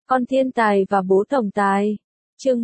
Con thiên tài và bố tổng tài. Chương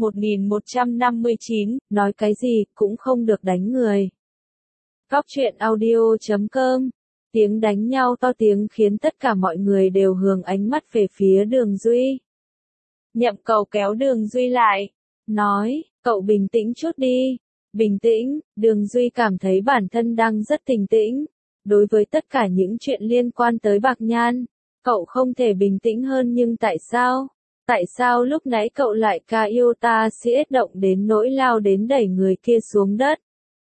1159, nói cái gì cũng không được đánh người. Góc truyện audio.com. Tiếng đánh nhau to tiếng khiến tất cả mọi người đều hướng ánh mắt về phía Đường Duy. Nhậm Cầu kéo Đường Duy lại, nói, cậu bình tĩnh chút đi. Bình tĩnh, Đường Duy cảm thấy bản thân đang rất bình tĩnh. Đối với tất cả những chuyện liên quan tới Bạc Nhan, cậu không thể bình tĩnh hơn, nhưng tại sao? Tại sao lúc nãy cậu lại ca yêu ta siết động đến nỗi lao đến đẩy người kia xuống đất?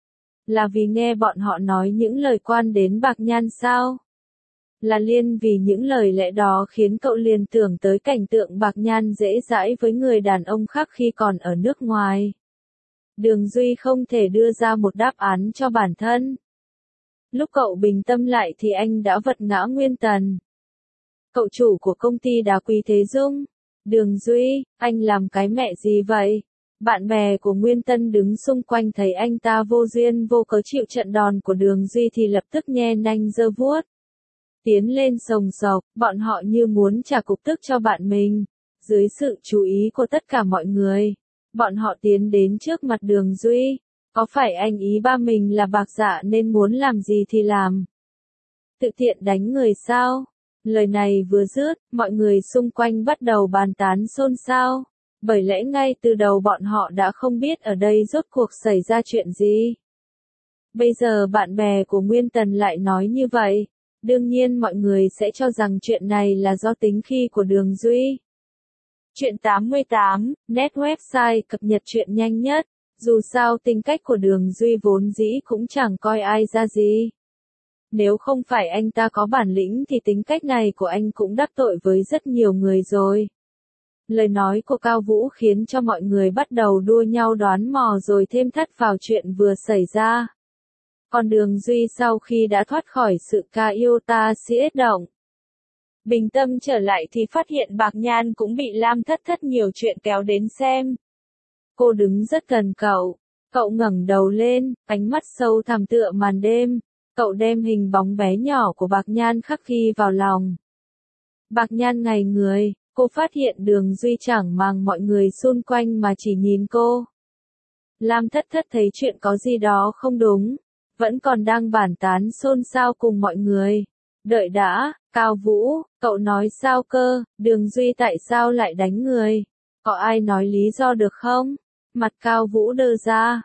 Là vì nghe bọn họ nói những lời quan đến Bạc Nhan sao? Là vì những lời lẽ đó khiến cậu liên tưởng tới cảnh tượng Bạc Nhan dễ dãi với người đàn ông khác khi còn ở nước ngoài. Đường Duy không thể đưa ra một đáp án cho bản thân. Lúc cậu bình tâm lại thì anh đã vật ngã Nguyên Tần. Cậu chủ của công ty đá quý Thế Dung. Đường Duy, anh làm cái mẹ gì vậy? Bạn bè của Nguyên Tân đứng xung quanh thấy anh ta vô duyên vô cớ chịu trận đòn của Đường Duy thì lập tức nhe nanh giơ vuốt. Tiến lên sồng sộc, bọn họ như muốn trả cục tức cho bạn mình. Dưới sự chú ý của tất cả mọi người, bọn họ tiến đến trước mặt Đường Duy. Có phải anh ý ba mình là Bạc Dạ nên muốn làm gì thì làm? Tự tiện đánh người sao? Lời này vừa dứt, mọi người xung quanh bắt đầu bàn tán xôn xao. Bởi lẽ ngay từ đầu bọn họ đã không biết ở đây rốt cuộc xảy ra chuyện gì. Bây giờ bạn bè của Nguyên Tần lại nói như vậy. Đương nhiên mọi người sẽ cho rằng chuyện này là do tính khí của Đường Duy. Chuyện 88, net website cập nhật chuyện nhanh nhất. Dù sao tính cách của Đường Duy vốn dĩ cũng chẳng coi ai ra gì. Nếu không phải anh ta có bản lĩnh thì tính cách này của anh cũng đắc tội với rất nhiều người rồi. Lời nói của Cao Vũ khiến cho mọi người bắt đầu đua nhau đoán mò rồi thêm thắt vào chuyện vừa xảy ra. Còn Đường Duy sau khi đã thoát khỏi sự ca yêu ta siết động, bình tâm trở lại thì phát hiện Bạc Nhan cũng bị Lam Thất Thất nhiều chuyện kéo đến xem. Cô đứng rất gần cậu ngẩng đầu lên, ánh mắt sâu thẳm tựa màn đêm. Cậu đem hình bóng bé nhỏ của Bạc Nhan khắc ghi vào lòng. Bạc Nhan ngây người, cô phát hiện Đường Duy chẳng màng mọi người xung quanh mà chỉ nhìn cô. Lam Thất Thất thấy chuyện có gì đó không đúng, vẫn còn đang bàn tán xôn xao cùng mọi người. Đợi đã, Cao Vũ, cậu nói sao cơ? Đường Duy tại sao lại đánh người? Có ai nói lý do được không? Mặt Cao Vũ đơ ra.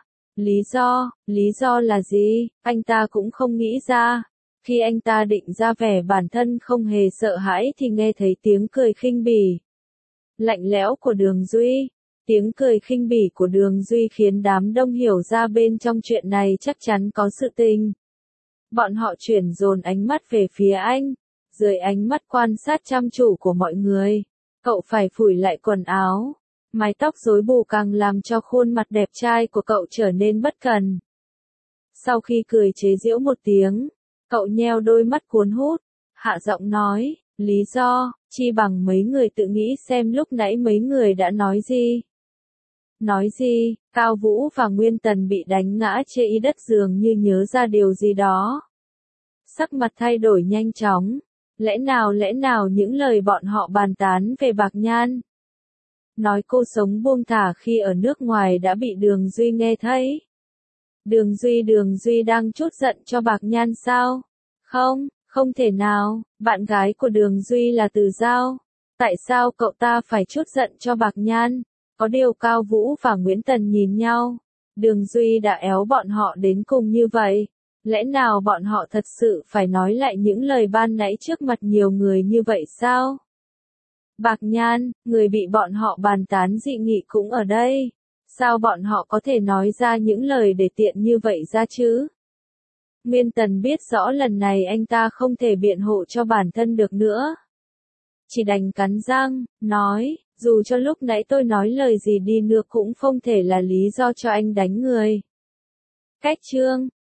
Lý do là gì? Anh ta cũng không nghĩ ra. Khi anh ta định ra vẻ bản thân không hề sợ hãi thì nghe thấy tiếng cười khinh bỉ, lạnh lẽo của Đường Duy. Tiếng cười khinh bỉ của Đường Duy khiến đám đông hiểu ra bên trong chuyện này chắc chắn có sự tình. Bọn họ chuyển dồn ánh mắt về phía anh. Dưới ánh mắt quan sát chăm chú của mọi người, cậu phải phủi lại quần áo. Mái tóc rối bù càng làm cho khuôn mặt đẹp trai của cậu trở nên bất cần. Sau khi cười chế giễu một tiếng, cậu nheo đôi mắt cuốn hút, hạ giọng nói, lý do, chi bằng mấy người tự nghĩ xem lúc nãy mấy người đã nói gì. Nói gì? Cao Vũ và Nguyên Tần bị đánh ngã chê y đất dường như nhớ ra điều gì đó. Sắc mặt thay đổi nhanh chóng. Lẽ nào những lời bọn họ bàn tán về Bạc Nhan? Nói cô sống buông thả khi ở nước ngoài đã bị Đường Duy nghe thấy. Đường Duy đang trút giận cho Bạc Nhan sao? Không thể nào, bạn gái của Đường Duy là Từ Giao. Tại sao cậu ta phải trút giận cho Bạc Nhan? Có điều Cao Vũ và Nguyễn Tần nhìn nhau. Đường Duy đã éo bọn họ đến cùng như vậy. Lẽ nào bọn họ thật sự phải nói lại những lời ban nãy trước mặt nhiều người như vậy sao? Bạc Nhan, người bị bọn họ bàn tán dị nghị cũng ở đây. Sao bọn họ có thể nói ra những lời để tiện như vậy ra chứ? Nguyên Tần biết rõ lần này anh ta không thể biện hộ cho bản thân được nữa. Chỉ đành cắn răng, nói, dù cho lúc nãy tôi nói lời gì đi nữa cũng không thể là lý do cho anh đánh người. Cách chương